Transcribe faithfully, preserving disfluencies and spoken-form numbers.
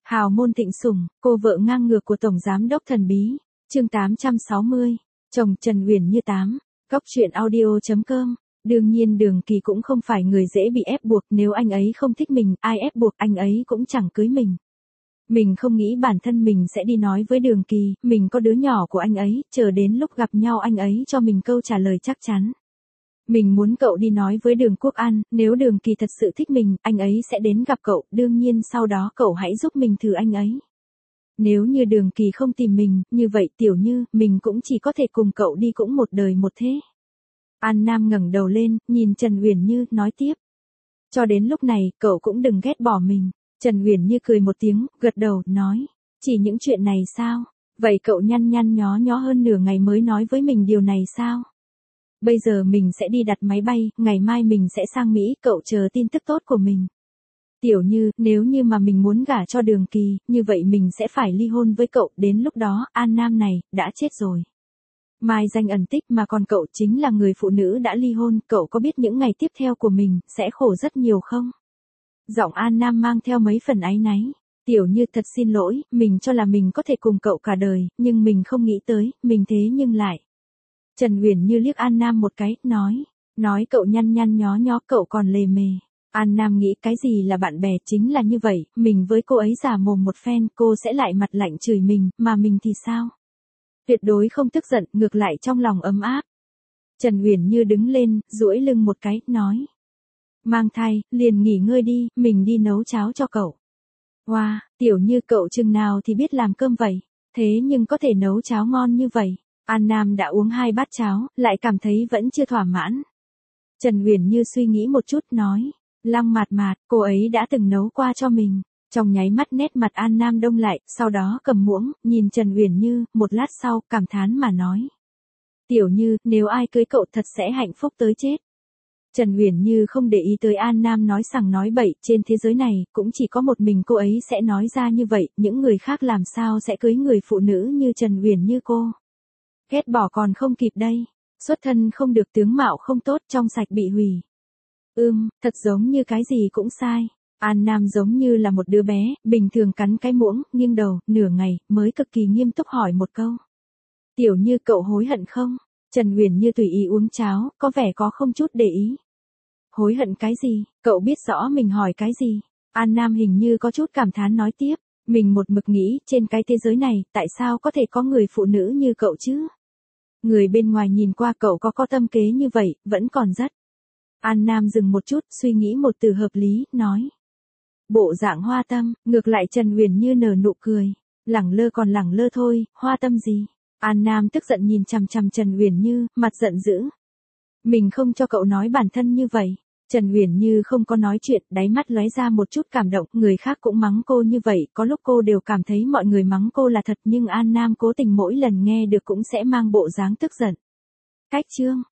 Hào môn thịnh sủng, cô vợ ngang ngược của Tổng Giám đốc thần bí. Chương tám trăm sáu mươi. Chồng Trần Uyển Như tám. Góc truyện audio chấm com. Đương nhiên Đường Kỳ cũng không phải người dễ bị ép buộc, nếu anh ấy không thích mình, ai ép buộc anh ấy cũng chẳng cưới mình. Mình không nghĩ bản thân mình sẽ đi nói với Đường Kỳ, mình có đứa nhỏ của anh ấy, chờ đến lúc gặp nhau anh ấy cho mình câu trả lời chắc chắn. Mình muốn cậu đi nói với Đường Quốc An, nếu Đường Kỳ thật sự thích mình, anh ấy sẽ đến gặp cậu, đương nhiên sau đó cậu hãy giúp mình thử anh ấy. Nếu như Đường Kỳ không tìm mình, như vậy Tiểu Như, mình cũng chỉ có thể cùng cậu đi cũng một đời một thế. An Nam ngẩng đầu lên, nhìn Trần Uyển Như, nói tiếp. Cho đến lúc này, cậu cũng đừng ghét bỏ mình. Trần Uyển Như cười một tiếng, gật đầu, nói. Chỉ những chuyện này sao? Vậy cậu nhăn nhăn nhó nhó hơn nửa ngày mới nói với mình điều này sao? Bây giờ mình sẽ đi đặt máy bay, ngày mai mình sẽ sang Mỹ, cậu chờ tin tức tốt của mình. Tiểu Như, nếu như mà mình muốn gả cho Đường Kỳ, như vậy mình sẽ phải ly hôn với cậu, đến lúc đó, An Nam này, đã chết rồi. Mai danh ẩn tích mà còn cậu chính là người phụ nữ đã ly hôn, cậu có biết những ngày tiếp theo của mình, sẽ khổ rất nhiều không? Giọng An Nam mang theo mấy phần áy náy. Tiểu Như thật xin lỗi, mình cho là mình có thể cùng cậu cả đời, nhưng mình không nghĩ tới, mình thế nhưng lại. Trần Uyển Như liếc An Nam một cái, nói. Nói cậu nhăn nhăn nhó nhó, cậu còn lề mề. An Nam nghĩ cái gì là bạn bè, chính là như vậy, mình với cô ấy giả mồm một phen, cô sẽ lại mặt lạnh chửi mình, mà mình thì sao? Tuyệt đối không tức giận, ngược lại trong lòng ấm áp. Trần Uyển Như đứng lên, duỗi lưng một cái, nói. Mang thai, liền nghỉ ngơi đi, mình đi nấu cháo cho cậu. Wow, Tiểu Như cậu chừng nào thì biết làm cơm vậy, thế nhưng có thể nấu cháo ngon như vậy. An Nam đã uống hai bát cháo, lại cảm thấy vẫn chưa thỏa mãn. Trần Uyển Như suy nghĩ một chút, nói. Lăng Mạt Mạt, cô ấy đã từng nấu qua cho mình. Trong nháy mắt nét mặt An Nam đông lại, sau đó cầm muỗng, nhìn Trần Uyển Như, một lát sau, cảm thán mà nói. Tiểu Như, nếu ai cưới cậu thật sẽ hạnh phúc tới chết. Trần Uyển Như không để ý tới An Nam nói sằng nói bậy, trên thế giới này, cũng chỉ có một mình cô ấy sẽ nói ra như vậy, những người khác làm sao sẽ cưới người phụ nữ như Trần Uyển Như cô. Ghét bỏ còn không kịp đây, xuất thân không được, tướng mạo không tốt, trong sạch bị hủy. Ưm, thật giống như cái gì cũng sai. An Nam giống như là một đứa bé, bình thường cắn cái muỗng, nghiêng đầu, nửa ngày, mới cực kỳ nghiêm túc hỏi một câu. Tiểu Như cậu hối hận không? Trần Uyển Như tùy ý uống cháo, có vẻ có không chút để ý. Hối hận cái gì, cậu biết rõ mình hỏi cái gì? An Nam hình như có chút cảm thán nói tiếp. Mình một mực nghĩ, trên cái thế giới này, tại sao có thể có người phụ nữ như cậu chứ? Người bên ngoài nhìn qua cậu có có tâm kế như vậy, vẫn còn rất. An Nam dừng một chút, suy nghĩ một từ hợp lý, nói. Bộ dạng hoa tâm, ngược lại Trần Uyển Như nở nụ cười. Lẳng lơ còn lẳng lơ thôi, hoa tâm gì? An Nam tức giận nhìn chằm chằm Trần Uyển Như, mặt giận dữ. Mình không cho cậu nói bản thân như vậy. Trần Uyển Như không có nói chuyện, đáy mắt lóe ra một chút cảm động, người khác cũng mắng cô như vậy, có lúc cô đều cảm thấy mọi người mắng cô là thật, nhưng An Nam cố tình mỗi lần nghe được cũng sẽ mang bộ dáng tức giận. Cách chương